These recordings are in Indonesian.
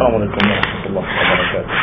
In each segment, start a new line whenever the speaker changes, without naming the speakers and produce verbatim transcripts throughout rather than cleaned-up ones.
Assalamualaikum warahmatullahi wabarakatuh.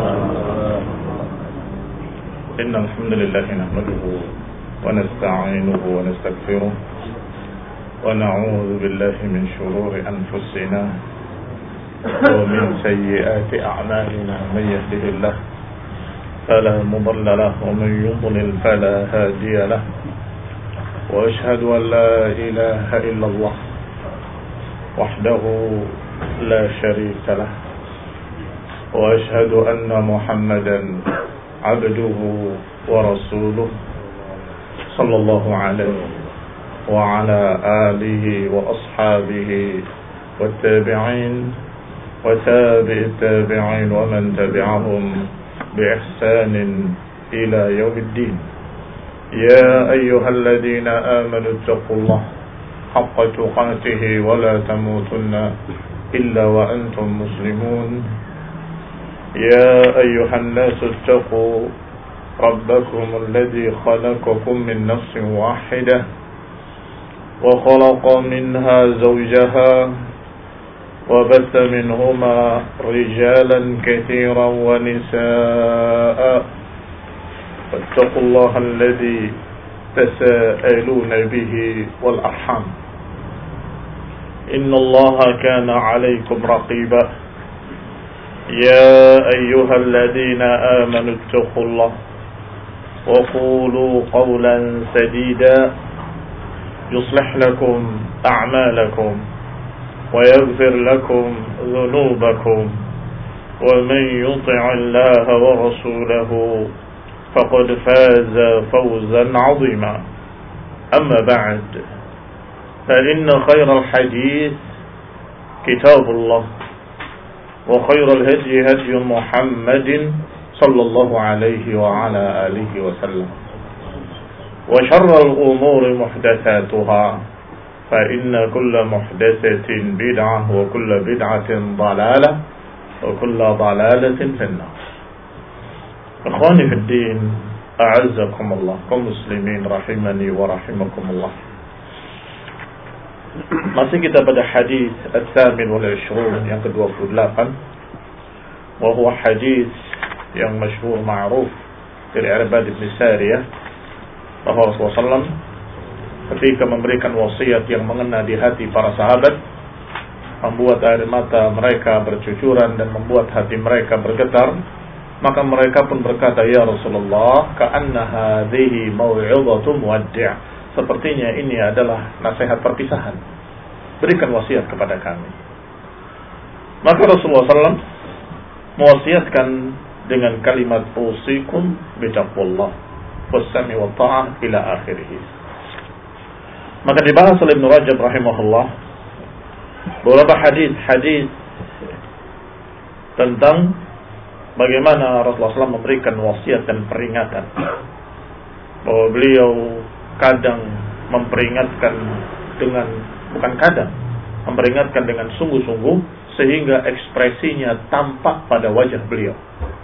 Innal hamdalillah nahmaduhu wa nasta'inuhu wa nastaghfiruh wa na'udzu billahi min shururi anfusina wa min sayyiati a'malina. Man yahdihillahu fala mudilla lahu wa man yudlil fala hadiya lahu. Wa ashhadu an la ilaha illallah wahdahu لا شريك له وأشهد أن محمدا عبده ورسوله صلى الله عليه وعلى آله وأصحابه والتابعين وتابع التابعين ومن تبعهم بإحسان إلى يوم الدين. يا أيها الذين آمنوا اتقوا الله حق تقاته ولا تموتن إلا وأنتم مسلمون. يا أيها الناس اتقوا ربكم الذي خلقكم من نفس واحدة وخلق منها زوجها وبث منهما رجالا كثيرا ونساء فاتقوا الله الذي تساءلون به والأرحام إن الله كان عليكم رقيبا. يا أيها الذين آمنوا اتقوا الله وقولوا قولا سديدا يصلح لكم أعمالكم ويغفر لكم ذنوبكم ومن يطع الله ورسوله فقد فاز فوزا عظيما. أما بعد فإن خير الحديث كتاب الله وخير الهدي هدي محمد صلى الله عليه وعلى آله وسلم وشر الأمور محدثاتها فإن كل محدثة بدعة وكل بدعة ضلالة وكل ضلالة في النار. Ikhwani fi din, a'azzakumullah, kaum muslimin rahimani wa rahimakumullah. Masih kita pada hadis Al-Thamin wal Ishrun yang ke dua puluh delapan, wa huwa hadis yang masyhur ma'ruf dari Irbad bin Sariyah, bahwa Rasulullah sallallahu alaihi wasallam ketika memberikan wasiat yang mengena di hati para sahabat, membuat air mata mereka bercucuran dan membuat hati mereka bergetar, maka mereka pun berkata, ya Rasulullah, ka'anna hadhihi mau'izatu muwaddi', sepertinya ini adalah nasihat perpisahan, berikan wasiat kepada kami. Maka Rasulullah sallallahu alaihi wasallam mewasiatkan dengan kalimat usikum bitaqwallah was-sam'i wa ta'ah ila akhirih. Maka dibahas oleh Ibnu Rajab rahimahullah beberapa hadis-hadis tentang bagaimana Rasulullah sallallahu alaihi wasallam memberikan wasiat dan peringatan, bahwa beliau kadang memperingatkan dengan, bukan kadang, memperingatkan dengan sungguh-sungguh sehingga ekspresinya tampak pada wajah beliau.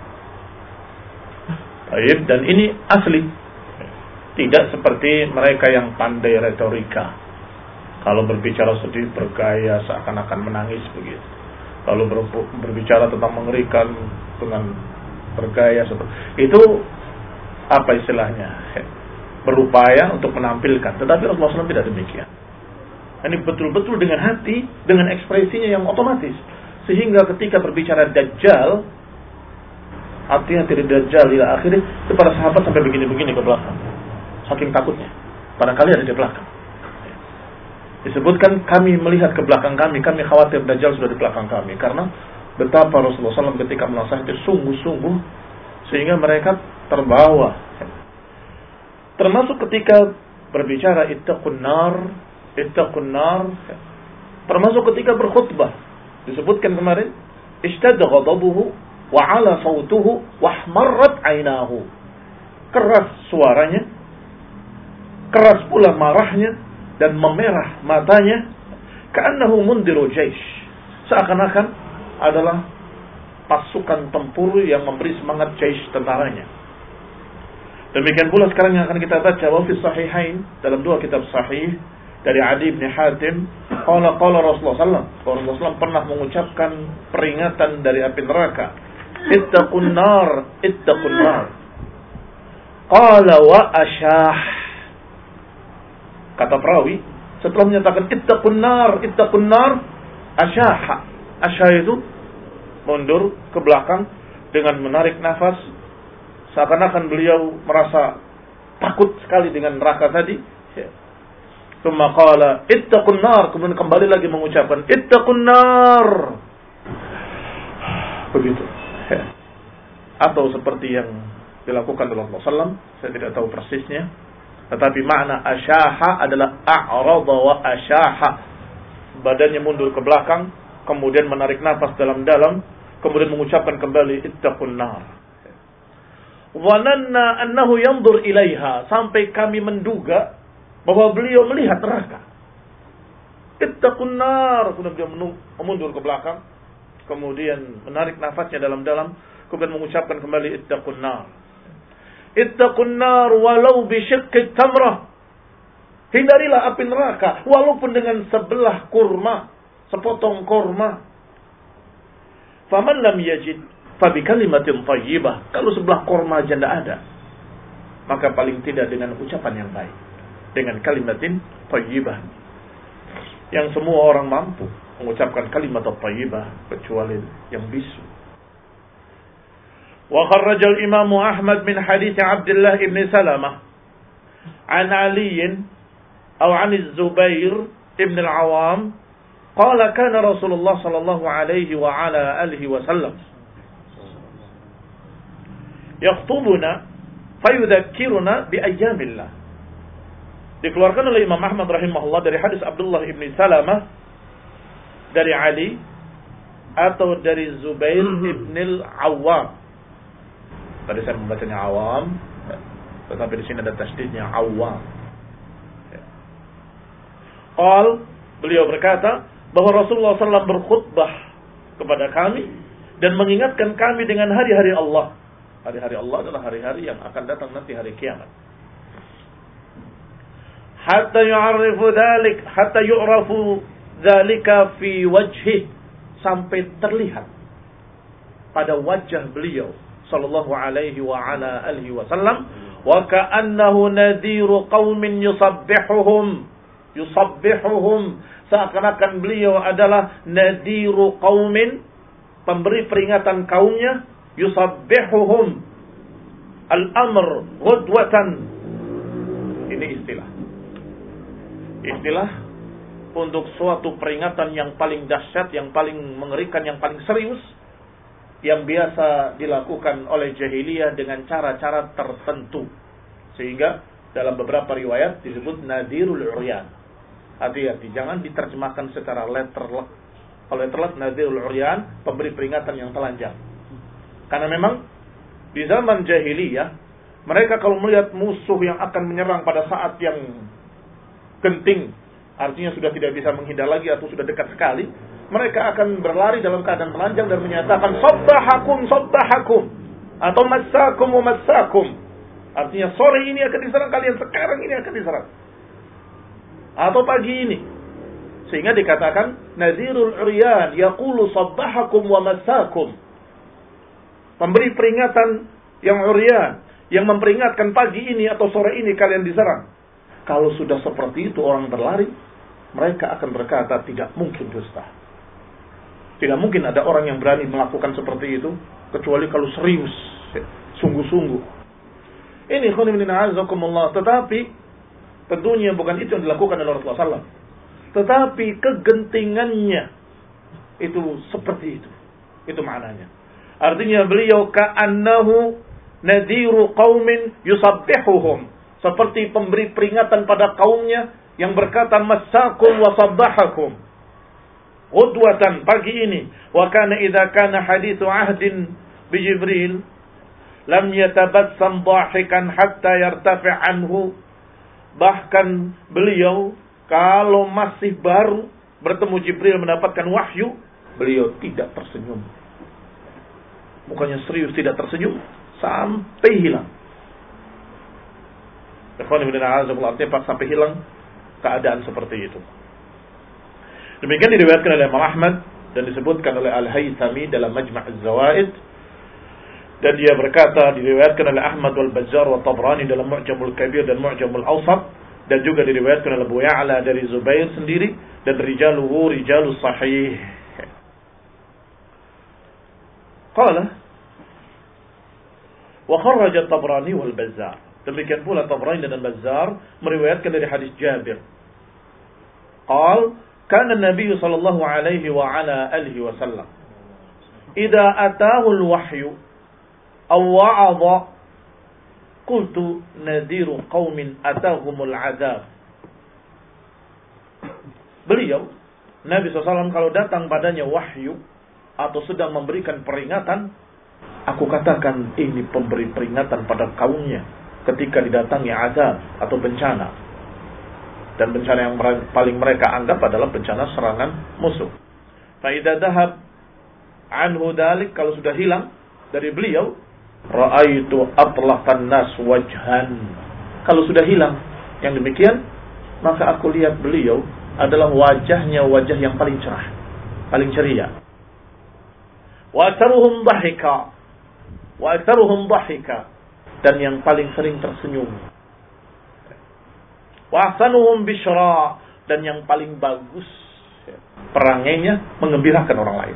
Baik, dan ini asli, tidak seperti mereka yang pandai retorika. Kalau berbicara sedih bergaya seakan-akan menangis begitu. Kalau berbicara tentang mengerikan dengan bergaya seperti itu, apa istilahnya, berupaya untuk menampilkan. Tetapi Rasulullah sallallahu alaihi wasallam tidak demikian. Ini betul-betul dengan hati, dengan ekspresinya yang otomatis, sehingga ketika berbicara Dajjal, artinya tidak Dajjal ila akhirnya, itu para sahabat sampai begini-begini ke belakang, saking takutnya. Barangkali ada di belakang. Disebutkan kami melihat ke belakang kami, kami khawatir Dajjal sudah di belakang kami, karena betapa Rasulullah sallallahu alaihi wasallam ketika menasihati sungguh-sungguh sehingga mereka terbawa. Termasuk ketika berbicara ittaqun nar, ittaqun nar, termasuk ketika berkhutbah. Disebutkan kemarin, ishtadda ghadabuhu wa 'ala sautuhu wa ihmarrat 'ainahu. Keras suaranya, keras pula marahnya, dan memerah matanya, ka'annahu mundiru jaish, seakan-akan adalah pasukan tempur yang memberi semangat jaish tentaranya. Demikian pula sekarang yang akan kita baca, wa fi sahihain, dalam dua kitab sahih dari Adi bin Hatim, qala qala Rasulullah sallallahu alaihi wasallam, Rasulullah sallallahu alaihi wasallam pernah mengucapkan peringatan dari api neraka, ittaqun nar, ittaqun nar. Qala wa asyah. Kata perawi, setelah menyatakan ittaqun nar, ittaqun nar, asyaha. Asyah itu mundur ke belakang dengan menarik nafas, seakan-akan beliau merasa takut sekali dengan neraka tadi. Tsumma qala ittaqun nar, kemudian kembali lagi mengucapkan ittaqun nar. Begitu. Atau seperti yang dilakukan oleh Rasulullah sallallahu alaihi wasallam, saya tidak tahu persisnya, tetapi makna asyaha adalah a'rada wa asyaha. Badannya mundur ke belakang, kemudian menarik nafas dalam-dalam, kemudian mengucapkan kembali ittaqun nar. Wananna annahu yanzur ilaiha, sampai kami menduga bahwa beliau melihat neraka. Ittaqun nar, kemudian beliau mundur ke belakang, kemudian menarik nafasnya dalam-dalam, kemudian mengucapkan kembali ittaqun nar. Ittaqun nar walau bi syiqqi tamrah. Hindarilah api neraka walaupun dengan sebelah kurma, sepotong kurma. Faman lam yajid fa bi kalimatin thayyibah. Kalau sebelah kurma aja tidak ada, maka paling tidak dengan ucapan yang baik, dengan kalimatin thayyibah. Yang semua orang mampu mengucapkan kalimat thayyibah kecuali yang bisu. Wa kharraja al-Imam Ahmad min hadits Abdullah ibn Salamah an Ali atau an Az-Zubair ibn al-Awam qala kana Rasulullah sallallahu alaihi wa ala alihi wasallam yakhtubuna fayudhakkiruna bi ayyamillah. Dikeluarkan oleh Imam Ahmad rahimahullah dari hadis Abdullah ibn Salamah dari Ali atau dari Zubair ibn al-Awam. Tadi saya membacanya Awam, tetapi di sini ada tasdidnya Awam. Qal, beliau berkata bahwa Rasulullah sallallahu alaihi wasallam berkhutbah kepada kami dan mengingatkan kami dengan hari-hari Allah. Hari-hari Allah adalah hari-hari yang akan datang nanti, hari kiamat. Hatta yu'arrifu dzalik, hatta yu'rafu dzalika fi wajhi, sampai terlihat pada wajah beliau sallallahu alaihi wa ala alihi wasallam, wa ka'annahu nadhiru qaumin yusabbihuhum yusabbihuhum, seakan-akan beliau adalah nadhiru qaumin, pemberi peringatan kaumnya, yusabbihuhum al-amr ghudwatan. Ini istilah istilah untuk suatu peringatan yang paling dahsyat, yang paling mengerikan, yang paling serius, yang biasa dilakukan oleh jahiliyah dengan cara-cara tertentu. Sehingga dalam beberapa riwayat disebut nadirul uryan. Hati-hati, jangan diterjemahkan secara letterlek. Kalau letterlek, nadirul uryan, pemberi peringatan yang telanjang. Karena memang di zaman jahiliyah, mereka kalau melihat musuh yang akan menyerang pada saat yang genting, artinya sudah tidak bisa menghindar lagi atau sudah dekat sekali, mereka akan berlari dalam keadaan telanjang dan menyatakan sabbahakum sabbahakum atau massakum wa massakum. Artinya sore ini akan diserang kalian, sekarang ini akan diserang, atau pagi ini. Sehingga dikatakan nadhirul uryan yaqulu sabbahakum wa massakum, pemberi peringatan yang uryan, yang memperingatkan pagi ini atau sore ini kalian diserang. Kalau sudah seperti itu orang berlari, mereka akan berkata tidak mungkin dusta. Tidak mungkin ada orang yang berani melakukan seperti itu kecuali kalau serius, sungguh-sungguh. Ini khonibin a'azakumullah. Tetapi tentunya bukan itu yang dilakukan oleh Rasulullah sallallahu alaihi wasallam. Tetapi kegentingannya itu seperti itu. Itu maknanya. Artinya beliau ka'annahu nadhiru qaumin yusabbihuhum, seperti pemberi peringatan pada kaumnya yang berkata massakum wa sabbahakum Udwatan, pagi ini. Wa kana idza kana hadithu ahdin bi Jibril lam yatabassam dhahikan hatta yartafi' anhu. Bahkan beliau kalau masih baru bertemu Jibril mendapatkan wahyu, beliau tidak tersenyum. Mukanya serius, tidak tersenyum sampai hilang. Ikhwan ibn a'azakullah, artinya sampai hilang keadaan seperti itu. Demikian diriwayatkan oleh Imam Ahmad dan disebutkan oleh Al-Haythami dalam Majma' Az-Zawaid, dan dia berkata diriwayatkan oleh Ahmad wal Bazzar wa Tabrani dalam Mu'jamul Kabir dan Mu'jamul Awsat, dan juga diriwayatkan oleh Abu Ya'la dari Zubair sendiri, dan rijaluhu rijalus sahih. Qala wa kharraja Tabrani wal Bazzar. Demikian pula Tabrani dan Bazzar meriwayatkan dari hadis Jabir. Qal kana Nabi sallallahu alaihi wa ala alihi wasallam idza ataahu al-wahyu aw wa'adha qultu nadiru qaumin atahumul azab. Beliau Nabi sallallahu alaihi wasallam kalau datang padanya wahyu atau sedang memberikan peringatan, aku katakan ini pemberi peringatan pada kaumnya ketika didatangi azab atau bencana. Dan bencana yang paling mereka anggap adalah bencana serangan musuh. Fa idza dhahab anhu dalik, kalau sudah hilang dari beliau, ra'aitu atlaqan nas wajhan. Kalau sudah hilang yang demikian, maka aku lihat beliau adalah wajahnya wajah yang paling cerah, paling ceria. Wa aktsaruhum dhahika. Wa aktsaruhum dhahika. Dan yang paling sering tersenyum. Wa ahsanuhum bisyra, dan yang paling bagus perangainya mengembirakan orang lain.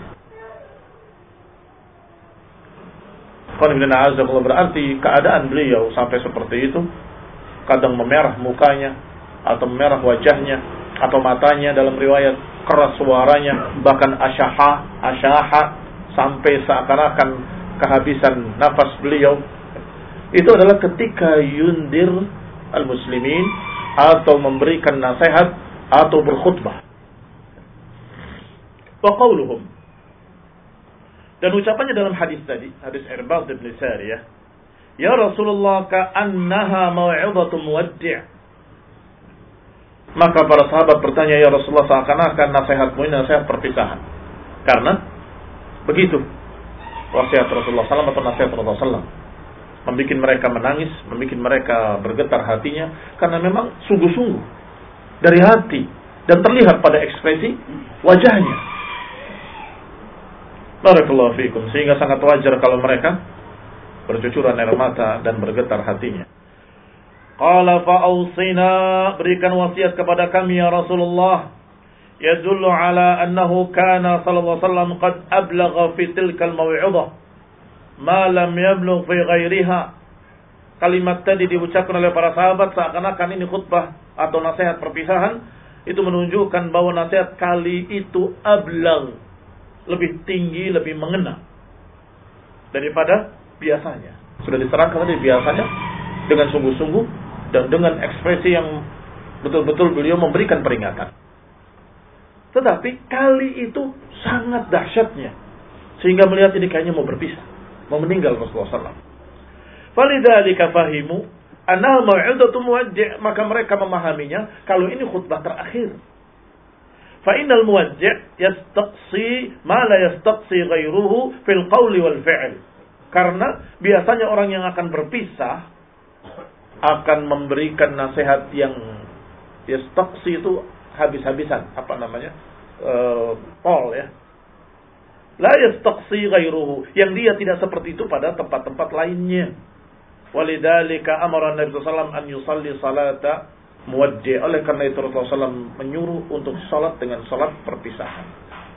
Qul berarti keadaan beliau sampai seperti itu, kadang memerah mukanya atau memerah wajahnya atau matanya, dalam riwayat keras suaranya, bahkan asyaha asyaha sampai seakan-akan kehabisan nafas beliau. Itu adalah ketika yundir al-muslimin atau memberikan nasihat atau berkhutbah. Wa qauluhum, dan ucapannya dalam hadis tadi, hadis Irbad bin Sariyah, ya Rasulullah ka'annaha mau'izatu muwaddi'. Maka para sahabat bertanya, ya Rasulullah, seakan-akan nasihatmu ini nasihat perpisahan. Karena begitu wasiat Rasulullah sallallahu alaihi wasallam atau nasihat Rasulullah sallallahu alaihi wasallam, membikin mereka menangis, membikin mereka bergetar hatinya, karena memang sungguh-sungguh dari hati dan terlihat pada ekspresi wajahnya. Barakallahu fiikum. Sehingga sangat wajar kalau mereka bercucuran air mata dan bergetar hatinya. Qala fa'awsina, berikan wasiat kepada kami ya Rasulullah, yadullu ala annahu kana sallallahu alaihi wasallam qad ablagha fi tilkal maw'idah ma lam yablugh fi ghairiha. Kalimat tadi diucapkan oleh para sahabat seakan-akan ini khutbah atau nasihat perpisahan. Itu menunjukkan bahwa nasihat kali itu ablagh, lebih tinggi, lebih mengena daripada biasanya. Sudah diterangkan tadi biasanya dengan sungguh-sungguh dan dengan ekspresi yang betul-betul beliau memberikan peringatan. Tetapi kali itu sangat dahsyatnya, sehingga melihat ini kayaknya mau berpisah, mau meninggal Rasulullah sallallahu alaihi wasallam. Falidzalika fahimu annaha mau'izatu muwaddi', maka mereka memahaminya kalau ini khutbah terakhir. Fa innal muwaddi' yastaqsi ma la yastaqsi ghairuhu fil qawli wal fi'l. Karena biasanya orang yang akan berpisah akan memberikan nasihat yang yastaqsi itu habis-habisan, apa namanya? Uh, Paul ya. La yastaqsi ghairuhu, yang dia tidak seperti itu pada tempat-tempat lainnya. Walidzalika amara Nabi sallallahu alaihi wasallam an yusalli salata muwaddi'. Oleh karena itu Rasulullah sallallahu alaihi wasallam menyuruh untuk salat dengan salat perpisahan.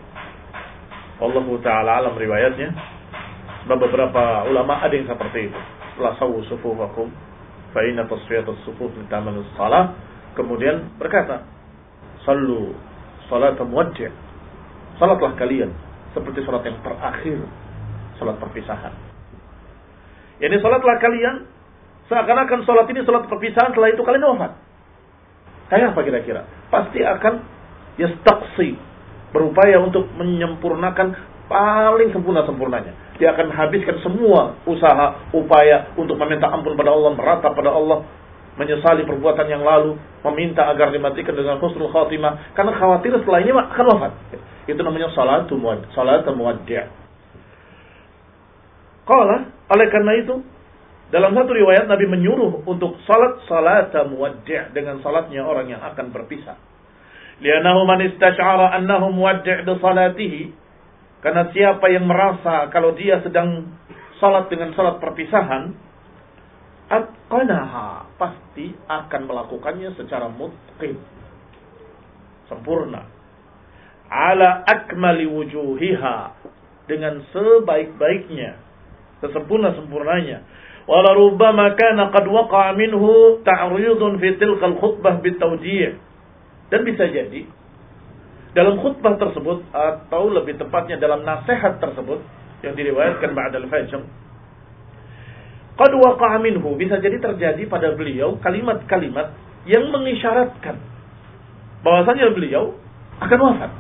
Wallahu taala alam riwayatnya. Sebab beberapa ulama ada yang seperti itu. La sawu sufufakum fa inna tasfiyatus sufuf min tamanus salah. Kemudian berkata, sallu salata muwaddi'. Salatlah kalian seperti salat yang terakhir, salat perpisahan. Yani salatlah kalian seakan-akan salat ini salat perpisahan, setelah itu kalian wafat. Kayak apa kira-kira? Pasti akan yastaqsi, berupaya untuk menyempurnakan paling sempurna-sempurnanya. Dia akan habiskan semua usaha, upaya untuk meminta ampun pada Allah, meratap pada Allah, menyesali perbuatan yang lalu, meminta agar dimatikan dengan husnul khatimah, karena khawatir setelah ini akan wafat. Itu namanya salatu muwaddi', salatu muwaddi'. Qala, oleh karena itu Dalam satu riwayat Nabi menyuruh untuk salat salat muwaddi' dengan salatnya orang yang akan berpisah. Li'annahu man istash'ara annahu muwaddi' bi salatihi, karena siapa yang merasa kalau dia sedang salat dengan salat perpisahan, atqanaha, pasti akan melakukannya secara mutqin, sempurna, ala akmali wujuhiha, dengan sebaik-baiknya, sesempurna-sempurnanya. Wala rubbama kana qad waqa'a minhu ta'ridun fi tilka al-khutbah bitawdi'. Dan bisa jadi dalam khutbah tersebut, atau lebih tepatnya dalam nasihat tersebut yang diriwayatkan ba'dal fajr, qad waqa'a minhu, bisa jadi terjadi pada beliau kalimat-kalimat yang mengisyaratkan bahwasanya beliau akan wafat.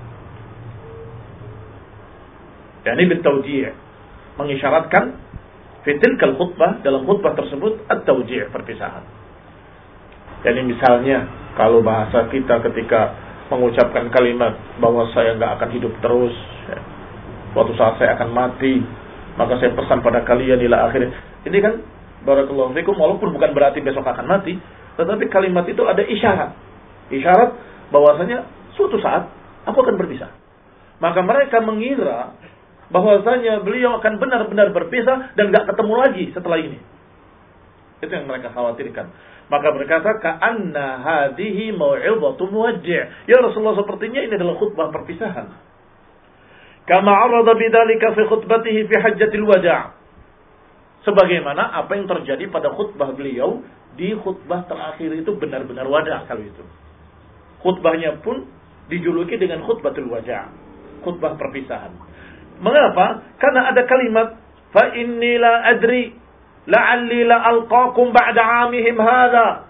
Yani bitawdi', mengisyaratkan fitilkal khutbah, dalam khutbah tersebut at-tawji', perpisahan. Yani misalnya kalau bahasa kita ketika mengucapkan kalimat bahwa saya enggak akan hidup terus, ya, suatu saat saya akan mati, maka saya pesan pada kalian ila akhir. Ini kan barakallahu fikum, walaupun bukan berarti besok akan mati, tetapi kalimat itu ada isyarat. Isyarat bahwasanya suatu saat aku akan berpisah. Maka mereka mengira bahwasanya beliau akan benar-benar berpisah dan enggak ketemu lagi setelah ini. Itu yang mereka khawatirkan. Maka berkata, ka'anna hadhihi mau'izatu muwaddi'. Ya Rasulullah, sepertinya ini adalah khutbah perpisahan. Kama 'arada bidzalika fi khutbatihi fi hajjatil wada'. Sebagaimana apa yang terjadi pada khutbah beliau di khutbah terakhir itu, benar-benar wada' kalau itu. Khutbahnya pun dijuluki dengan khutbatul wada', khutbah perpisahan. Mengapa? Karena ada kalimat fa inni la adri la'alli la alqakum ba'da 'amihim hadha.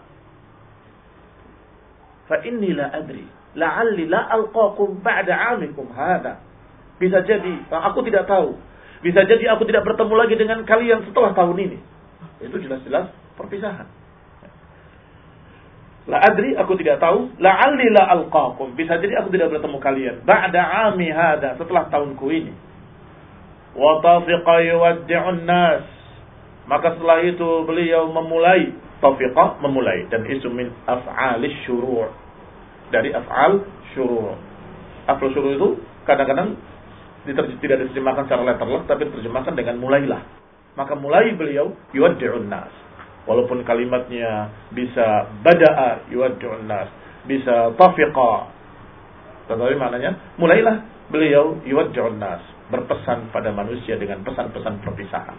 Fa inni la adri la'alli la alqakum ba'da 'amikum hadha. Bisa jadi aku tidak tahu. Bisa jadi aku tidak bertemu lagi dengan kalian setelah tahun ini. Itu jelas-jelas perpisahan. La adri, aku tidak tahu. La'alli la alqakum, bisa jadi aku tidak bertemu kalian ba'da 'ami hadha, setelah tahunku ini. Wa tafiqa yuwaddi'un nas, maka setelah itu beliau memulai, tafiqa memulai, dan isu min af'alis syuru', dari af'al syuru'. Af'al syuru' itu kadang-kadang tidak diterjemahkan secara letterless, tapi diterjemahkan dengan mulailah. Maka mulai beliau yuwaddi'un nas, walaupun kalimatnya bisa bada'a yuwaddi'un nas, bisa tafiqa, tetapi maknanya mulailah beliau yuwaddi'un nas, berpesan pada manusia dengan pesan-pesan perpisahan.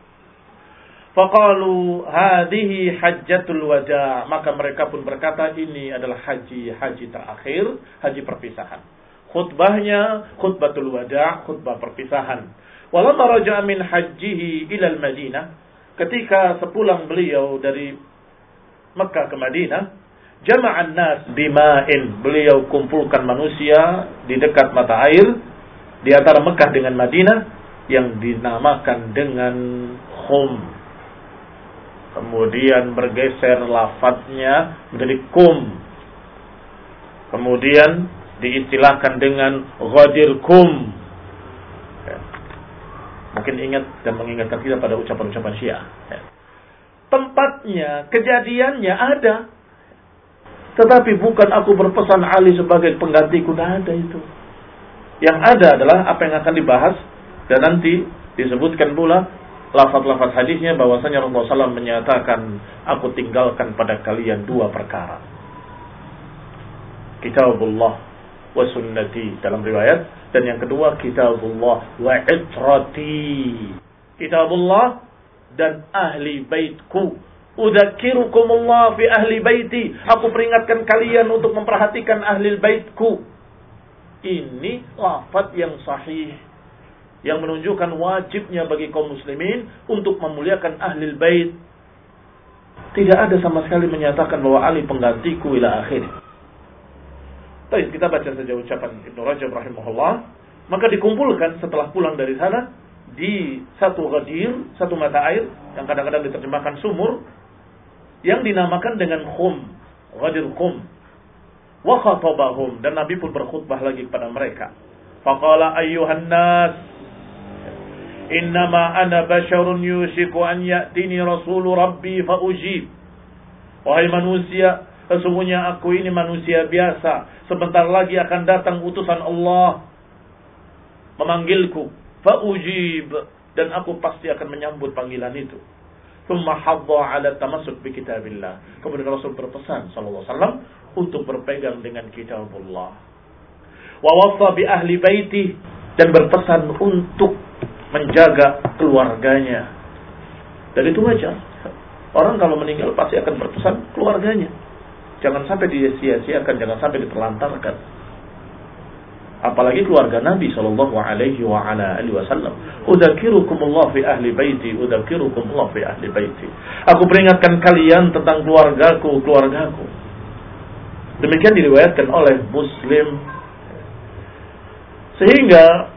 Faqalu hadhihi hajjatul wada', maka mereka pun berkata ini adalah haji haji terakhir, haji perpisahan. Khutbahnya khutbatul wada', khutbah perpisahan. Walamma raja'a min hajjihi ila al-Madinah, ketika sepulang beliau dari Mekah ke Madinah, jama'an nas bima'in, beliau kumpulkan manusia di dekat mata air di antara Mekah dengan Madinah yang dinamakan dengan Khum. Kemudian bergeser lafadznya menjadi Kum. Kemudian diistilahkan dengan Ghadir Kum. Ya. Mungkin ingat dan mengingatkan kita pada ucapan-ucapan Syiah. Ya. Tempatnya, kejadiannya ada. Tetapi bukan aku berpesan Ali sebagai penggantiku, tidak ada itu. Yang ada adalah apa yang akan dibahas, dan nanti disebutkan pula lafaz-lafaz hadisnya bahwasanya Rasulullah shallallahu alaihi wasallam menyatakan, aku tinggalkan pada kalian dua perkara, kitabullah wa sunnati dalam riwayat, dan yang kedua kitabullah wa itrati, kitabullah dan ahli baitku. Udzakirukumullah fi ahli baiti, aku peringatkan kalian untuk memperhatikan ahli baitku. Ini lafaz yang sahih yang menunjukkan wajibnya bagi kaum muslimin untuk memuliakan ahli bait. Tidak ada sama sekali menyatakan bahwa Ali penggantiku ila akhir. Baik, kita baca saja ucapan Ibnu Rajab rahimahullah. Maka dikumpulkan setelah pulang dari sana di satu ghadir, satu mata air yang kadang-kadang diterjemahkan sumur, yang dinamakan dengan Khum, Ghadir Khum. Wa khatabahum, dan Nabi pun berkhutbah lagi kepada mereka. Faqala ayyuhan nas, Innama ana basyarun yushiku an ya'tini rasulu rabbi fa ujib. Wahai manusia, sesungguhnya aku ini manusia biasa. Sebentar lagi akan datang utusan Allah memanggilku. Fa ujib. Dan aku pasti akan menyambut panggilan itu. Tsumma hadda 'ala tamassuk bi kitabillah. Kemudian Rasul berpesan sallallahu alaihi wasallam untuk berpegang dengan kitabullah. Wa wassa bi ahli baiti, dan berpesan untuk menjaga keluarganya. Dan itu wajar. Orang kalau meninggal pasti akan berpesan keluarganya. Jangan sampai disia-siakan, jangan sampai diterlantarkan. Apalagi keluarga Nabi sallallahu alaihi wa ala alihi wasallam. Udzakirukumullah fi ahli baiti, udzakirukumullah fi ahli baiti. Aku peringatkan kalian tentang keluargaku, keluargaku. Demikian diriwayatkan oleh Muslim. Sehingga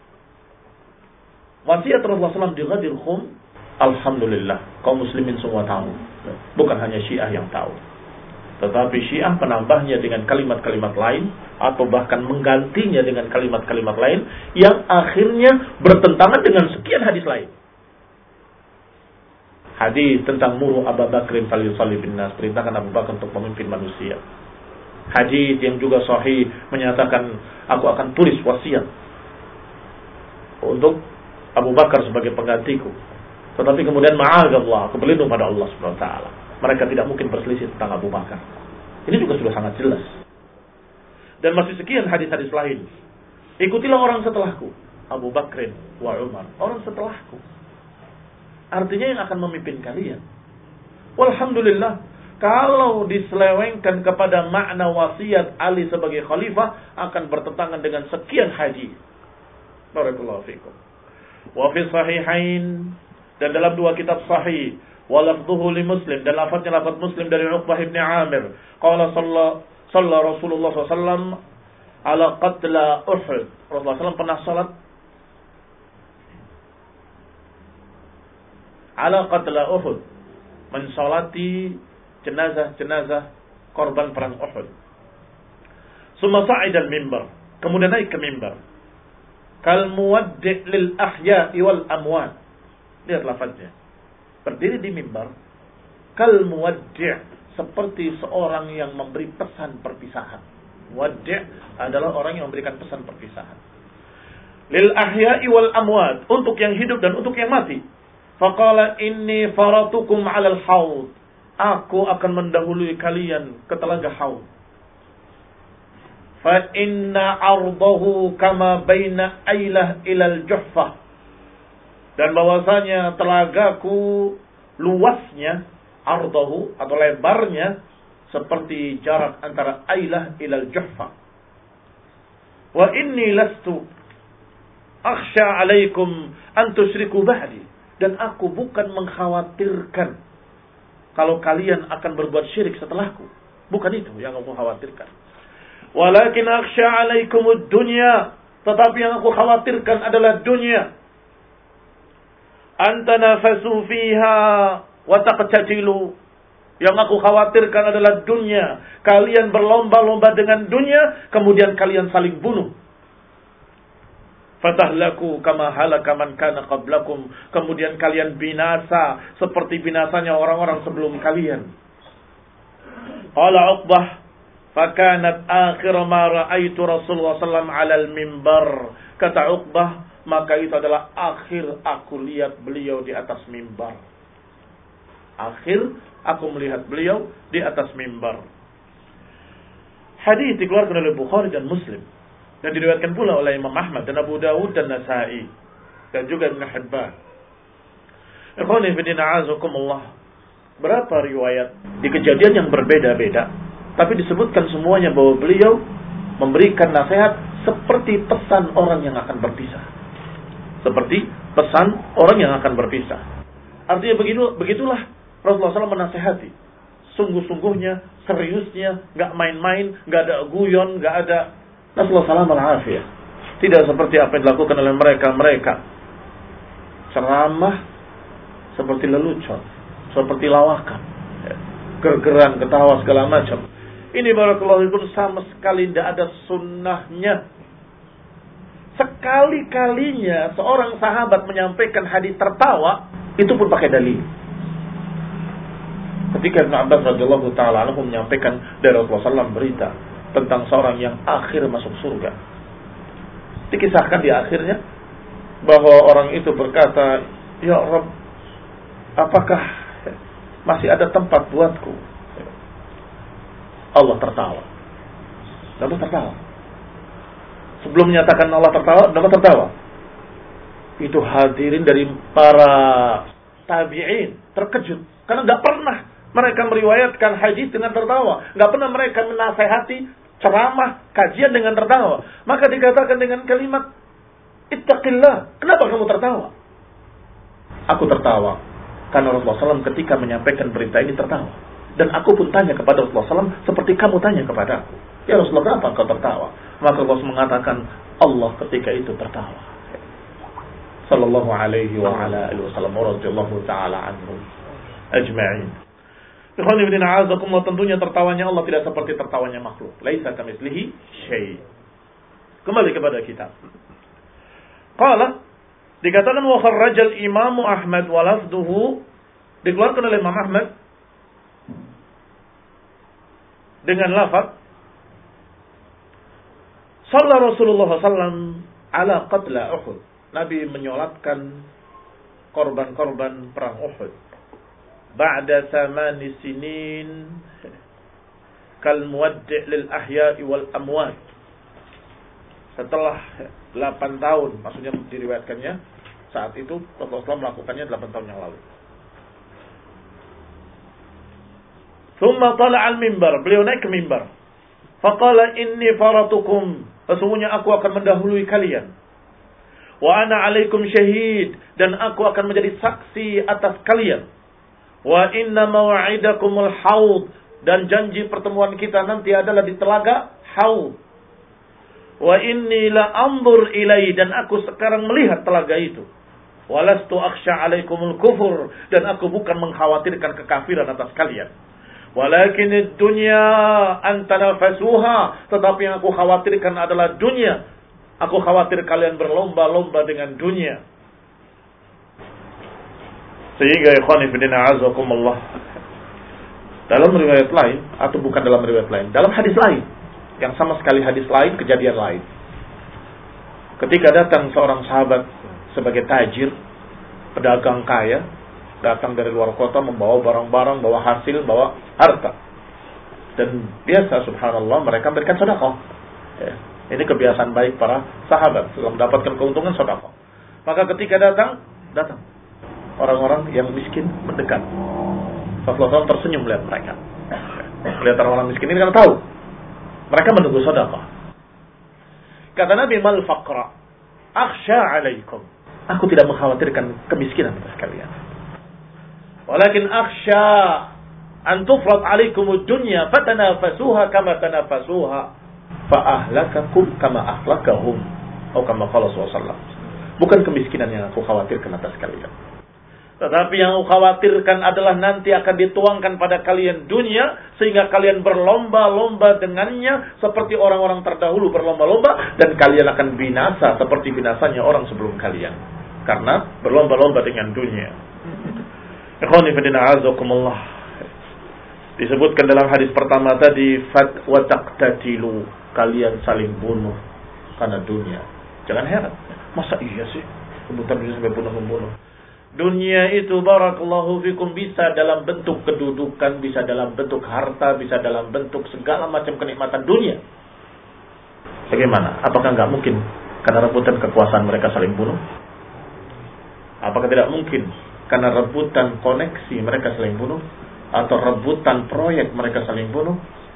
wasiat Rasulullah sallallahu alaihi wasallam di Ghadir Khum, alhamdulillah kaum muslimin semua tahu. Bukan hanya Syiah yang tahu. Tetapi Syiah menambahnya dengan kalimat-kalimat lain atau bahkan menggantinya dengan kalimat-kalimat lain yang akhirnya bertentangan dengan sekian hadis lain. Hadis tentang muru Abu Bakrin falyusalli bin nas, perintahkan Abu Bakar untuk memimpin manusia. Hadis yang juga sahih menyatakan aku akan tulis wasiat untuk Abu Bakar sebagai penggantiku. Tetapi kemudian ma'azallah, aku berlindung pada Allah Subhanahu wa taala. Mereka tidak mungkin berselisih tentang Abu Bakar. Ini juga sudah sangat jelas. Dan masih sekian hadis-hadis lain. Ikutilah orang setelahku, Abu Bakrin wa Umar. Orang setelahku. Artinya yang akan memimpin kalian. Walhamdulillah, kalau diselewengkan kepada makna wasiat Ali sebagai khalifah, akan bertentangan dengan sekian hadis. Barakallahu fikum. Wa fi sahihain, dan dalam dua kitab sahih, walafduhu li Muslim, dan lafadznya lafadz Muslim dari Uqbah ibn Amir. Qala salla salla Rasulullah sallallahu alaihi wasallam ala qatla Uhud. Rasulullah sallallahu alaihi wasallam pernah salat ala qatla Uhud, mensalati jenazah-jenazah korban perang Uhud. Summa sa'ida al-mimbar, kemudian naik ke mimbar. Kal muwaddi' lil ahya'i wal amwat. Lihat lafadznya. Berdiri di mimbar, kal muwaddi', seperti seorang yang memberi pesan perpisahan. Muwaddi' adalah orang yang memberikan pesan perpisahan. Lil ahya'i wal amwat, untuk yang hidup dan untuk yang mati. Faqala inni faratukum 'alal haud. Aku akan mendahului kalian ke telaga haud. Fa inna 'ardahu kama baina Ailah ilal Juhfah. Dan bahwasanya telagaku luasnya, ardahu atau lebarnya, seperti jarak antara Ailah ilal Juhfa. Wa inni lastu akhsha alaikum an tusyriku ba'di. Dan aku bukan mengkhawatirkan kalau kalian akan berbuat syirik setelahku. Bukan itu yang aku khawatirkan. Walakin akhsha alaikumud dunya. Tetapi yang aku khawatirkan adalah dunia. Antanafasu fiha wa taqtatilu. Yang aku khawatirkan adalah dunia. Kalian berlomba-lomba dengan dunia, kemudian kalian saling bunuh. Fatahlaku kama halaka man kana qablakum. Kemudian kalian binasa seperti binasanya orang-orang sebelum kalian. Qala Uqbah, fakanat akhir ma ra'aitu Rasulullah sallallahu alaihi wasallam 'alal mimbar. Kata Uqbah, maka itu adalah akhir aku lihat beliau di atas mimbar. Akhir aku melihat beliau di atas mimbar. Hadis dikeluarkan oleh Bukhari dan Muslim, dan diriwayatkan pula oleh Imam Ahmad dan Abu Dawud dan Nasa'i, dan juga Ibn Hibban. Ikhwani fi din a'azakumullah. Berapa riwayat di kejadian yang berbeda-beda, tapi disebutkan semuanya bahwa beliau memberikan nasihat seperti pesan orang yang akan berpisah. Seperti pesan orang yang akan berpisah. Artinya begitu, begitulah Rasulullah shallallahu alaihi wasallam menasihati. Sungguh-sungguhnya, seriusnya, gak main-main, gak ada guyon, gak ada. Rasulullah shallallahu alaihi wasallam tidak seperti apa yang dilakukan oleh mereka-mereka. Ceramah seperti lelucon, seperti lawakan, gergeran, ketawa segala macam. Ini barakallahu fikum sama sekali tidak ada sunnahnya. sekali-kalinya seorang sahabat menyampaikan hadis tertawa, itu pun pakai dalil. Ketika Ibnu Abbas radhiyallahu taala anhu menyampaikan dari Rasulullah sallallahu alaihi wasallam berita tentang seorang yang akhir masuk surga, dikisahkan di akhirnya bahwa orang itu berkata, "Ya Rabb, apakah masih ada tempat buatku?" Allah tertawa. Allah tertawa. Sebelum menyatakan Allah tertawa, Allah tertawa. Itu hadirin dari para tabi'in terkejut karena enggak pernah mereka meriwayatkan hadis dengan tertawa, enggak pernah mereka menasihati ceramah, kajian dengan tertawa. Maka dikatakan dengan kalimat ittaqillah. Kenapa kamu tertawa? Aku tertawa karena Rasulullah sallallahu alaihi wasallam ketika menyampaikan berita ini tertawa. Dan aku pun tanya kepada Rasulullah sallallahu alaihi wasallam seperti kamu tanya kepada aku. Ya Rasulullah, kenapa engkau tertawa? Maka Rasul mengatakan, Allah ketika itu tertawa. Sallallahu alaihi wa ala alihi wasallam radhiyallahu ta'ala anhum ajma'in. Ikhwan ibn a'azakumullah, tentunya tertawanya Allah tidak seperti tertawanya makhluk. Laisa kamitslihi syai'. Kembali kepada kitab. Qala, dikatakan wa kharrajal Imam Ahmad wa lafduhu, dikeluarkan oleh Imam Ahmad dengan lafaz Shalla Rasulullah sallallahu alaihi wasallam ala qatla Uhud. Nabi menyolatkan korban-korban perang Uhud. Ba'da thamani sinin kal muwaddi' lil ahya'i wal amwat. Setelah delapan tahun, maksudnya diriwayatkannya saat itu Rasulullah melakukannya delapan tahun yang lalu. Thumma tala'a al-mimbar, beliau naik ke mimbar. Faqala inni faratukum, sesungguhnya aku akan mendahului kalian. Wa ana alaikum syahid, dan aku akan menjadi saksi atas kalian. Wa inna maw'idakumul haud, dan janji pertemuan kita nanti adalah di telaga haud. Wa inni la anzur ilai, dan aku sekarang melihat telaga itu. Walastu akhsha alaikumul kufur, dan aku bukan mengkhawatirkan kekafiran atas kalian. Walakin dunya antanafasuha, tetapi yang aku khawatirkan adalah dunia. Aku khawatir kalian berlomba-lomba dengan dunia. Sehingga ikhwan fillah a'azakumullah, dalam riwayat lain atau bukan dalam riwayat lain, dalam hadis lain yang sama sekali hadis lain, kejadian lain. Ketika datang seorang sahabat sebagai tajir, pedagang kaya, datang dari luar kota membawa barang-barang, bawa hasil, bawa harta. Dan biasa subhanallah mereka berikan sedekah. Ya, ini kebiasaan baik para sahabat setelah mendapatkan keuntungan sedekah. Maka ketika datang, datang orang-orang yang miskin mendekat. Rasulullah tersenyum melihat mereka. Melihat orang-orang miskin ini karena tahu mereka menunggu sedekah. Kata Nabi, mal faqra akhsha alaikum. Aku tidak mengkhawatirkan kemiskinan atas kalian. Walakin akhsha an tufrad alaikumud dunya fatanafasuha kama tanafasuha fa ahlakakum kama ahlakahum, atau kama qala sallallahu alaihi wasallam. Bukan kemiskinan yang aku khawatirkan atas kalian, tetapi yang aku khawatirkan adalah nanti akan dituangkan pada kalian dunia sehingga kalian berlomba-lomba dengannya seperti orang-orang terdahulu berlomba-lomba, dan kalian akan binasa seperti binasanya orang sebelum kalian karena berlomba-lomba dengan dunia. Ikhwani fillah a'azakumullah, disebutkan dalam hadis pertama tadi, fat wa taqtatilu, kalian saling bunuh karena dunia. Jangan heran, masa iya sih rebutan dunia sampai bunuh-membunuh. Dunia itu barakallahu fikum bisa dalam bentuk kedudukan, bisa dalam bentuk harta, bisa dalam bentuk segala macam kenikmatan dunia. Bagaimana? Apakah enggak mungkin karena rebutan kekuasaan mereka saling bunuh? Apakah tidak mungkin karena rebutan koneksi mereka saling bunuh, atau rebutan proyek mereka saling bunuh?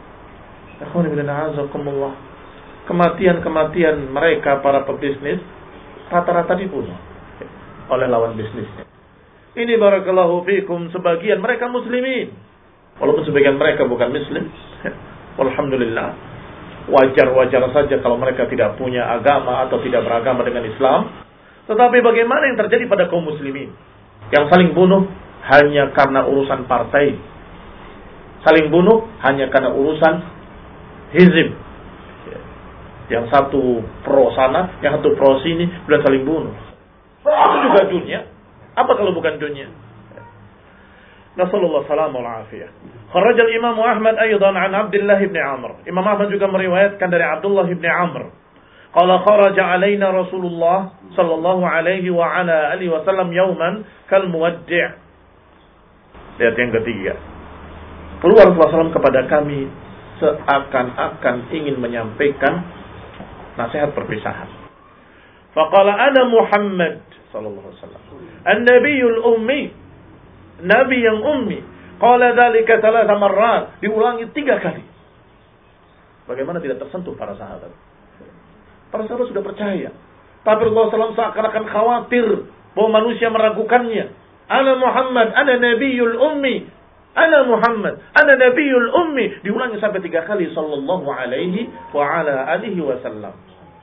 Kematian-kematian mereka para pebisnis rata-rata dibunuh oleh lawan bisnisnya. Ini barakallahu fikum sebagian mereka muslimin, walaupun sebagian mereka bukan muslim. Alhamdulillah, wajar-wajar saja kalau mereka tidak punya agama atau tidak beragama dengan Islam. Tetapi bagaimana yang terjadi pada kaum muslimin yang saling bunuh hanya karena urusan partai, saling bunuh hanya karena urusan hizib, Yang satu pro sana, yang satu pro sini, sudah saling bunuh. Itu juga dunia. Apa kalau bukan dunia? Nasallallahu salam wal afiyah. Kharaj al-Imam Ahmad aydan an Abdullah ibn Amr. Imam Ahmad juga meriwayatkan dari Abdullah ibn Amr. Qala kharaja alaina Rasulullah sallallahu alaihi wa ala alihi wasallam yawman kal muwaddi'. Lihat yang ketiga. Keluar Rasulullah sallallahu alaihi wasallam kepada kami seakan-akan ingin menyampaikan nasihat perpisahan. Faqala ana Muhammad sallallahu alaihi wasallam. An-nabiyul ummi. Nabi yang ummi. Qala dzalika thalatha marrat. Diulangi tiga kali. Bagaimana tidak tersentuh para sahabat? Para sahabat sudah percaya. Tapi Rasulullah sallallahu alaihi wasallam seakan-akan khawatir bahwa manusia meragukannya. Ana Muhammad, ana nabiyul ummi. Ana Muhammad, ana nabiyul ummi. Diulangi sampai tiga kali sallallahu alaihi wa ala alihi wasallam.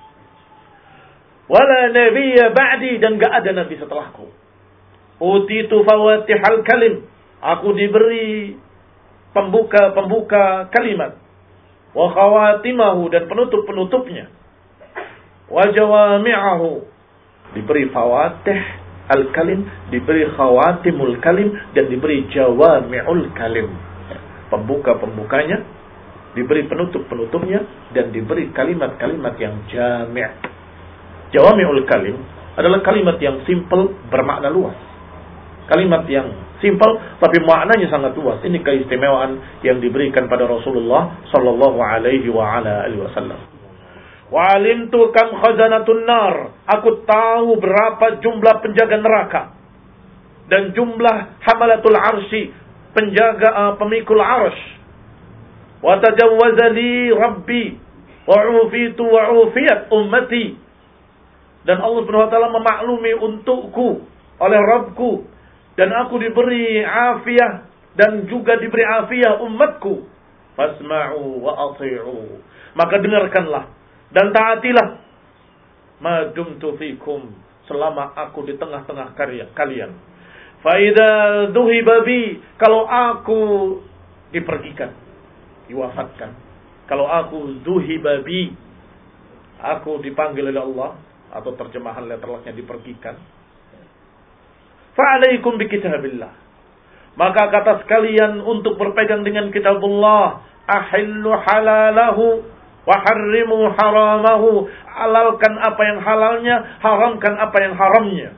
Wala nabiyya ba'di, dan enggak ada nabi setelahku. Utitu fawatihal kalim. Aku diberi pembuka-pembuka kalimat. Wa khawatimahu, dan penutup-penutupnya. Wa jawami'ahu, diberi fawatih al-kalim, diberi khawatimul kalim, dan diberi jawami'ul kalim. Pembuka-pembukanya, diberi penutup-penutupnya, dan diberi kalimat-kalimat yang jami'. Jawami'ul kalim adalah kalimat yang simple bermakna luas. Kalimat yang simple tapi maknanya sangat luas. Ini keistimewaan yang diberikan pada Rasulullah sallallahu alaihi wa ala alihi wasallam. Wa alimtu kam khazanatun nar. Aku tahu berapa jumlah penjaga neraka dan jumlah hamalatul arsy, penjaga uh, pemikul arsy. Wa tajawwaza li rabbi wa ufitu wa ufiyat ummati. Dan Allah Subhanahu wa taala memaklumi untukku oleh Rabbku, dan aku diberi afiyah dan juga diberi afiyah umatku. Fasma'u wa athi'u. Maka dengarkanlah dan taatilah. Ma dumtu fikum, selama aku di tengah-tengah kalian. Fa idza dhuhiba bi, kalau aku dipergikan, diwafatkan. Kalau aku dhuhiba bi, aku dipanggil oleh Allah, atau terjemahan letterlocknya dipergikan. Fa'alaikum bi kitabillah. Maka kata sekalian untuk berpegang dengan kitabullah. Ahillu halalahu wa harrimu haramahu. Halalkan apa yang halalnya, haramkan apa yang haramnya.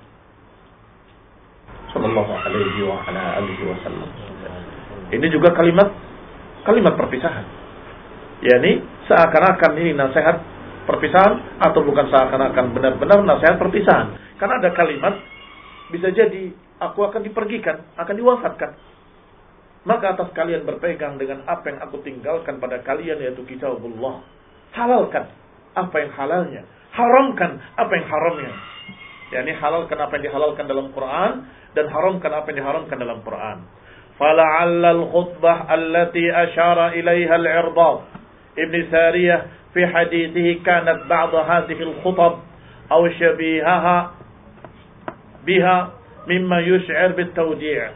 Sallallahu alaihi wa ala alihi wasallam. Ini juga kalimat kalimat perpisahan. Yani seakan-akan ini nasihat perpisahan atau bukan seakan-akan benar-benar nasihat perpisahan. Karena ada kalimat bisa jadi aku akan dipergikan, akan diwafatkan. Maka atas kalian berpegang dengan apa yang aku tinggalkan pada kalian, yaitu kitabullah. Halalkan apa yang halalnya, haramkan apa yang haramnya. Yani halalkan apa yang dihalalkan dalam Quran dan haramkan apa yang diharamkan dalam Quran. Fala'alla al-khutbah allati asyara ilaiha al-Irbad Ibn Sariyah fi hadithihi kanat ba'da hadhihi al-khutab aw shabihaha biha mimma yush'ir bit-tawdi'.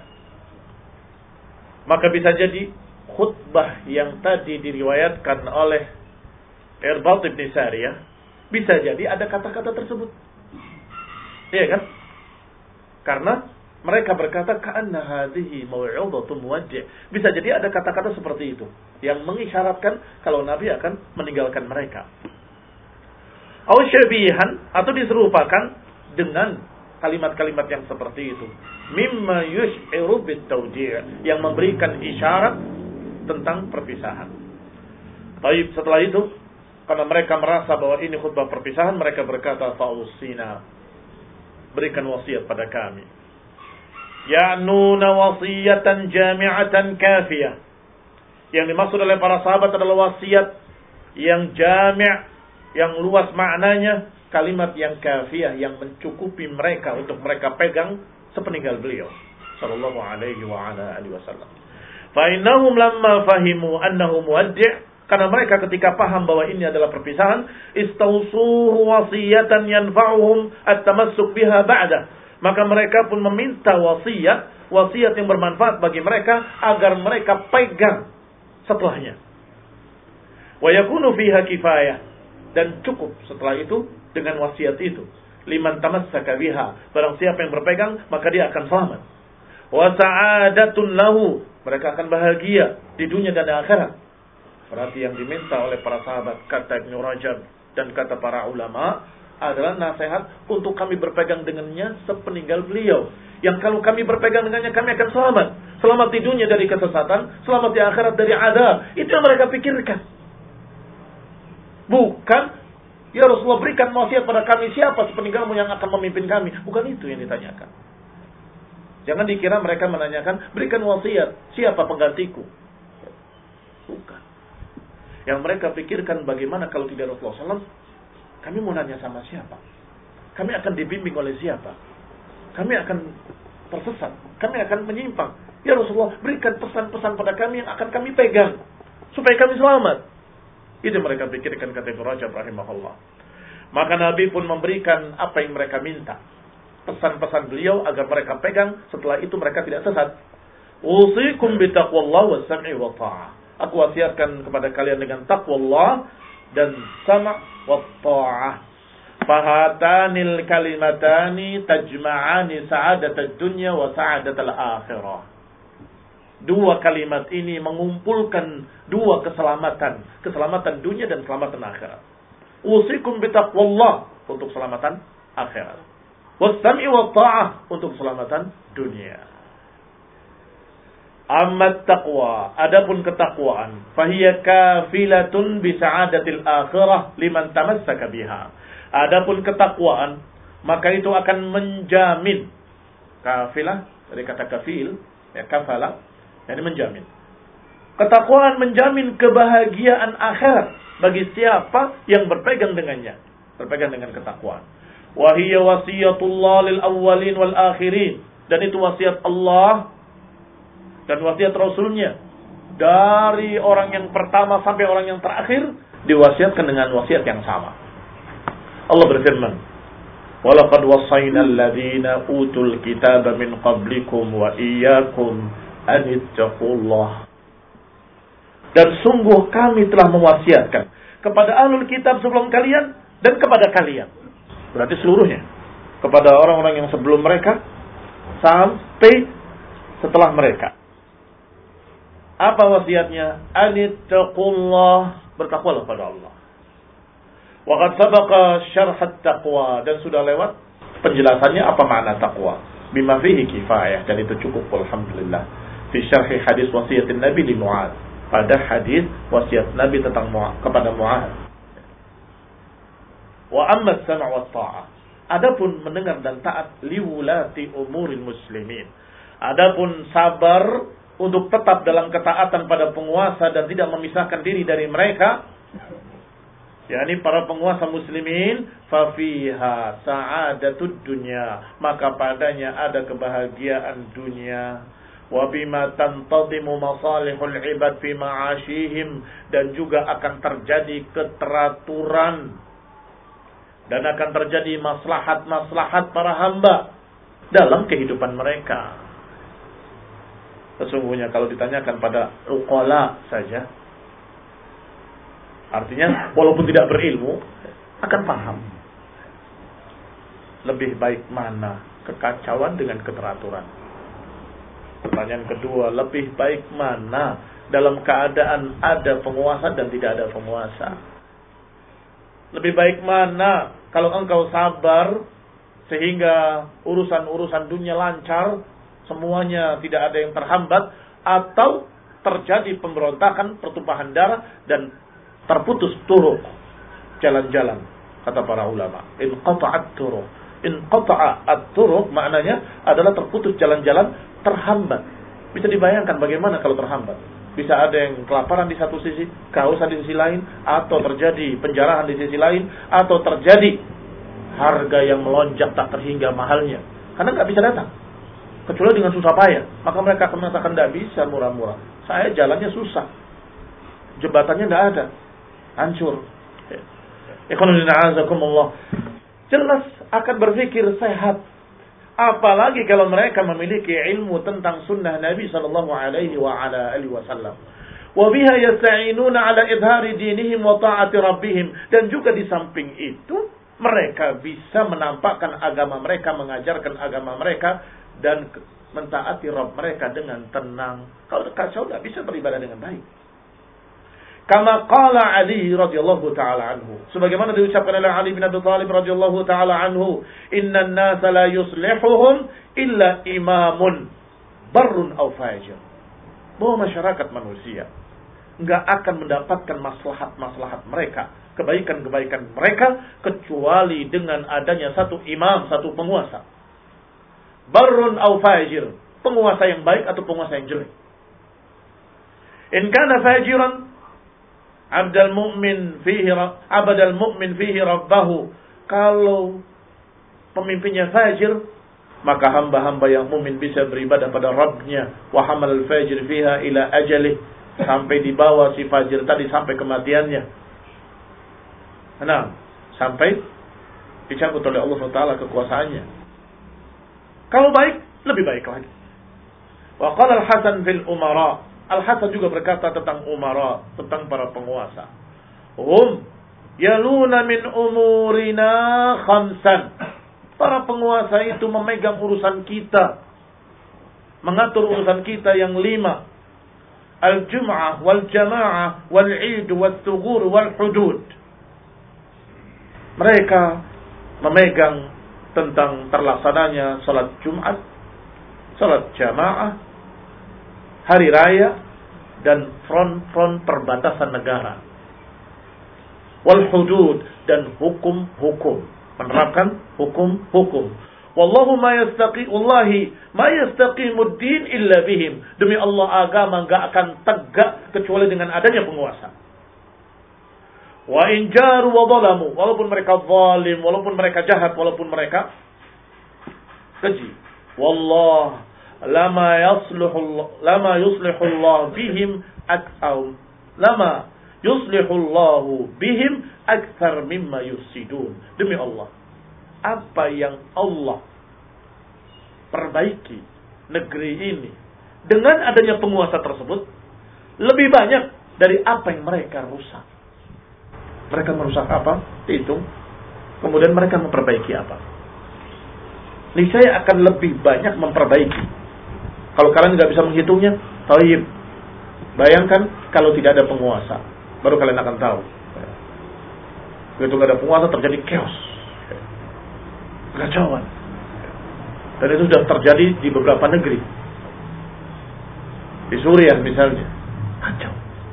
Maka bisa jadi khutbah yang tadi diriwayatkan oleh Irbad Ibn Sariyah, bisa jadi ada kata-kata tersebut. Iya kan? Karena mereka berkata ka'anna hadhihi maw'udhatun muwaddi'. Bisa jadi ada kata-kata seperti itu yang mengisyaratkan kalau Nabi akan meninggalkan mereka. Aw syabihan, atau diserupakan dengan kalimat-kalimat yang seperti itu. Mimma yush'iru bit-tawdi', yang memberikan isyarat tentang perpisahan. Baik, setelah itu karena mereka merasa bahwa ini khutbah perpisahan, mereka berkata fa'usina, berikan wasiat pada kami. Ya'nuna wasiyatan jami'atan kafiyah. Yang dimaksud oleh para sahabat adalah wasiat yang jami', yang luas maknanya, kalimat yang kafiyah, yang mencukupi mereka untuk mereka pegang sepeninggal beliau sallallahu alaihi wa ala alihi wasallam. Fa innahum lamma fahimu annahu muwaddi', karena mereka ketika paham bahwa ini adalah perpisahan, istausuhu wasiyatan yanfa'uhum at-tamassuk biha ba'da. Maka mereka pun meminta wasiat, wasiat yang bermanfaat bagi mereka agar mereka pegang setelahnya. Wa yakunu fiha kifayah, Dan cukup setelah itu dengan wasiat itu. Liman tamassaka biha. Barang siapa yang berpegang, maka dia akan selamat. Wa sa'adatun lahu. Mereka akan bahagia di dunia dan di akhirat. Berarti yang diminta oleh para sahabat, kata Ibnu Rajab dan kata para ulama, adalah nasihat untuk kami berpegang dengannya sepeninggal beliau. Yang kalau kami berpegang dengannya, kami akan selamat. Selamat di dunia dari kesesatan, selamat di akhirat dari azab. Itu yang mereka pikirkan. Bukan, ya Rasulullah berikan wasiat pada kami, siapa sepeninggalmu yang akan memimpin kami. Bukan itu yang ditanyakan. Jangan dikira mereka menanyakan, berikan wasiat, siapa penggantiku. Bukan. Yang mereka pikirkan bagaimana kalau tidak Rasulullah shallallahu alaihi wasallam, kami mau nanya sama siapa? Kami akan dibimbing oleh siapa? Kami akan tersesat. Kami akan menyimpang. Ya Rasulullah, berikan pesan-pesan pada kami yang akan kami pegang. Supaya kami selamat. Itu mereka pikirkan, kata Ibnu Rajab rahimahullah. Maka Nabi pun memberikan apa yang mereka minta. Pesan-pesan beliau agar mereka pegang. Setelah itu mereka tidak sesat. Usikum bitaqwallah wa sam'i wa ta'ah. Aku wasiatkan kepada kalian dengan taqwallah dan sama' wa ta'ah. Fahatanil kalimatani tajma'ani sa'adatad dunya wa sa'adatal akhirah. Dua kalimat ini mengumpulkan dua keselamatan, keselamatan dunia dan keselamatan akhirat. Usikum bitaqwallah untuk keselamatan akhirat. Wassam'i wa ta'ah untuk keselamatan dunia. Amma taqwa, adapun ketakwaan, fahiya kafilatun bi sa'adatil akhirah liman tamassaka biha. Adapun ketakwaan, maka itu akan menjamin. Kafilah dari kata kafil, ya kafala, yani menjamin. Ketakwaan menjamin kebahagiaan akhirat bagi siapa yang berpegang dengannya, berpegang dengan ketakwaan. Wa hiya wasiyatullah lil awwalin wal akhirin, dan itu wasiat Allah dan wasiat Rasulnya dari orang yang pertama sampai orang yang terakhir diwasiatkan dengan wasiat yang sama. Allah berfirman, "Walaqad wassayna alladziina utul kitaba min qablikum wa iyyakum an ittaqullah." Dan sungguh kami telah mewasiatkan kepada ahlul kitab sebelum kalian dan kepada kalian. Berarti seluruhnya. Kepada orang-orang yang sebelum mereka sampai setelah mereka. Apa wasiatnya? Anittaqullah, bertakwalah pada Allah. Wa qad sabaqa syarh at-taqwa, dan sudah lewat penjelasannya apa makna taqwa. Bima fihi kifayah, dan itu cukup alhamdulillah. Fi syarh hadis wasiatin Nabi li Mu'adz, pada hadis wasiat Nabi tentang Mu'adz kepada Mu'adz. Wa amma as-sam' wa at-ta'ah, adapun mendengar dan taat liwulati umuril muslimin. Adapun sabar untuk tetap dalam ketaatan pada penguasa dan tidak memisahkan diri dari mereka, yakni para penguasa muslimin, fa fiha sa'adatud dunya, maka padanya ada kebahagiaan dunia. Wa bima tantadimu masalihul ibad fi ma'ashihim, dan juga akan terjadi keteraturan dan akan terjadi maslahat-maslahat para hamba dalam kehidupan mereka. Sesungguhnya kalau ditanyakan pada uqala saja, artinya walaupun tidak berilmu, akan paham. Lebih baik mana kekacauan dengan keteraturan? Pertanyaan kedua, lebih baik mana dalam keadaan ada penguasa dan tidak ada penguasa? Lebih baik mana kalau engkau sabar sehingga urusan-urusan dunia lancar, semuanya tidak ada yang terhambat, atau terjadi pemberontakan, pertumpahan darah, dan terputus turuq, jalan-jalan, kata para ulama. Inqata'at turuq. Inqata'at turuq maknanya adalah terputus jalan-jalan, terhambat. Bisa dibayangkan bagaimana kalau terhambat. Bisa ada yang kelaparan di satu sisi, kehausan di sisi lain, atau terjadi penjarahan di sisi lain, atau terjadi harga yang melonjak tak terhingga mahalnya. Karena nggak bisa datang. Kecuali dengan susah payah. Maka mereka akan mengatakan tidak bisa murah-murah. Saya jalannya susah. Jembatannya tidak ada. Hancur. Ikhwanuddin a'azakumullah. Jelas akan berpikir sehat. Apalagi kalau mereka memiliki ilmu tentang sunnah Nabi sallallahu alaihi wa ala alihi wasallam. Wa biha yasta'inuna ala idhari dinihim wa ta'ati rabbihim. Dan juga di samping itu, mereka bisa menampakkan agama mereka, mengajarkan agama mereka, dan mentaati Rabb mereka dengan tenang. Kalau kacau, tidak bisa beribadah dengan baik. Kama qala Ali radhiyallahu ta'ala anhu. Sebagaimana diucapkan oleh Ali bin Abi Thalib radhiyallahu ta'ala anhu. Inna an-nasa la yuslihuhum illa imamun barrun aw fajir. Bahwa masyarakat manusia enggak akan mendapatkan maslahat-maslahat mereka, kebaikan-kebaikan mereka, kecuali dengan adanya satu imam, satu penguasa. Barrun aw fajir. Penguasa yang baik atau penguasa yang jelek. In kana fajiran Abdal mu'min fihi abadal mu'min fihi rabbahu. Kalau pemimpinnya fajir, maka hamba-hamba yang mukmin bisa beribadah pada Rabbnya. Wa hamal al-fajir fiha ila ajalih, sampai dibawa si fajir tadi sampai kematiannya. Nah, sampai dicabut oleh Allah subhanahu wa taala kekuasaannya. Kalau baik, lebih baik lagi. Wa qala al-Hasan fil umara. Al-Hasan juga berkata tentang umara, tentang para penguasa. Hum yaluna min umurina khamsan. Para penguasa itu memegang urusan kita, mengatur urusan kita yang lima. Al-jum'ah, wal-jama'ah, wal-'id, wal-thugur, wal-hudud. Mereka memegang tentang terlaksananya salat Jumat, salat jamaah, hari raya, dan front-front perbatasan negara. Wal hudud, dan hukum-hukum, menerapkan hukum-hukum. Wallahu ma yastaqi wallahi ma yastaqimud din illa bihim. Demi Allah, agama enggak akan tegak kecuali dengan adanya penguasa. Wa in jaru wa zalamu, walaupun mereka zalim, walaupun mereka jahat, walaupun mereka keji. Wallah lama yuslihu lama yuslihu Allah bihim aktsar lama yuslihu Allah bihim aktsar mimma yufsidun. Demi Allah, apa yang Allah perbaiki negeri ini dengan adanya penguasa tersebut lebih banyak dari apa yang mereka rusak. Mereka merusak apa? Dihitung. Kemudian mereka memperbaiki apa? Niscaya akan lebih banyak memperbaiki. Kalau kalian nggak bisa menghitungnya, taib. Bayangkan kalau tidak ada penguasa, baru kalian akan tahu. Begitu nggak ada penguasa, terjadi chaos, kekacauan. Dan itu sudah terjadi di beberapa negeri. Di Suriah misalnya, kacau.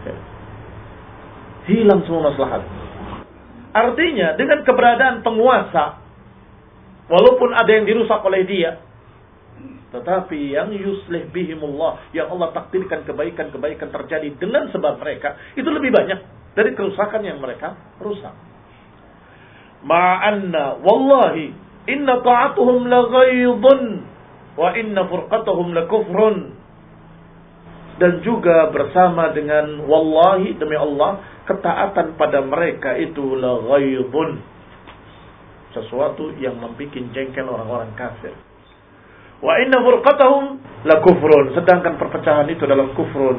Hilang semua maslahat. Artinya dengan keberadaan penguasa, walaupun ada yang dirusak oleh dia, tetapi yang yuslih bihimullah, yang Allah takdirkan kebaikan-kebaikan terjadi dengan sebab mereka, itu lebih banyak dari kerusakan yang mereka rusak. Ma'anna wallahi inna ta'atuhum laghaidun wa inna furqatuhum lakufrun. Dan juga bersama dengan wallahi, demi Allah, ketaatan pada mereka itu laghaidun, sesuatu yang membuat jengkel orang-orang kafir. Wa inna furqatahum la kufrun, sedangkan perpecahan itu adalah kufrun.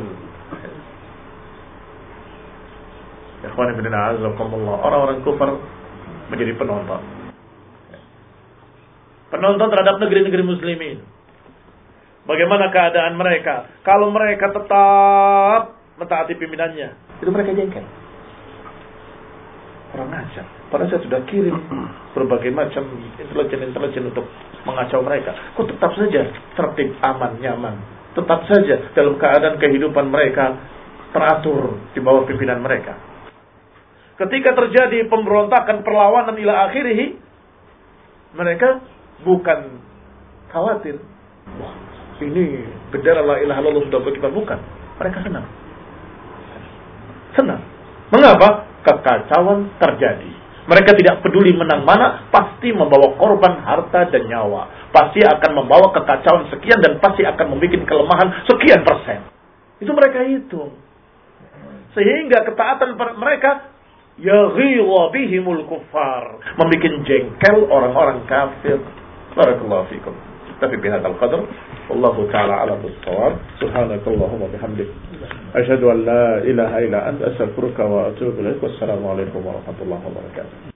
Ikhwan ibn a'azakumullah, orang-orang kufur menjadi penonton. Penonton terhadap negeri-negeri muslimin. Bagaimana keadaan mereka? Kalau mereka tetap mentaati pimpinannya, itu mereka jengkel. Orang ajar. Padahal saya sudah kirim berbagai macam intelijen-intelijen untuk mengacau mereka. Kok tetap saja tertib, aman, nyaman. Tetap saja dalam keadaan kehidupan mereka teratur di bawah pimpinan mereka. Ketika terjadi pemberontakan, perlawanan ila akhirih, mereka bukan khawatir. Wah, ini bendera la ilaha illallah sudah berkibar, bukan. Mereka senang. Senang. Mengapa? Kekacauan terjadi. Mereka tidak peduli menang mana, pasti membawa korban harta dan nyawa. Pasti akan membawa kekacauan sekian dan pasti akan membuat kelemahan sekian persen. Itu mereka hitung. Sehingga ketaatan mereka yaghidha bihimul kuffar, membuat jengkel orang-orang kafir. Barakallahu fikum. Tapi bihadzal qadar, wallahu taala a'lam bis-shawab. Subhanakallahumma bihamdik. Asyhadu an la ilaha illa anta astaghfiruka wa atubu ilaik. Wassalamualaikum warahmatullahi wabarakatuh.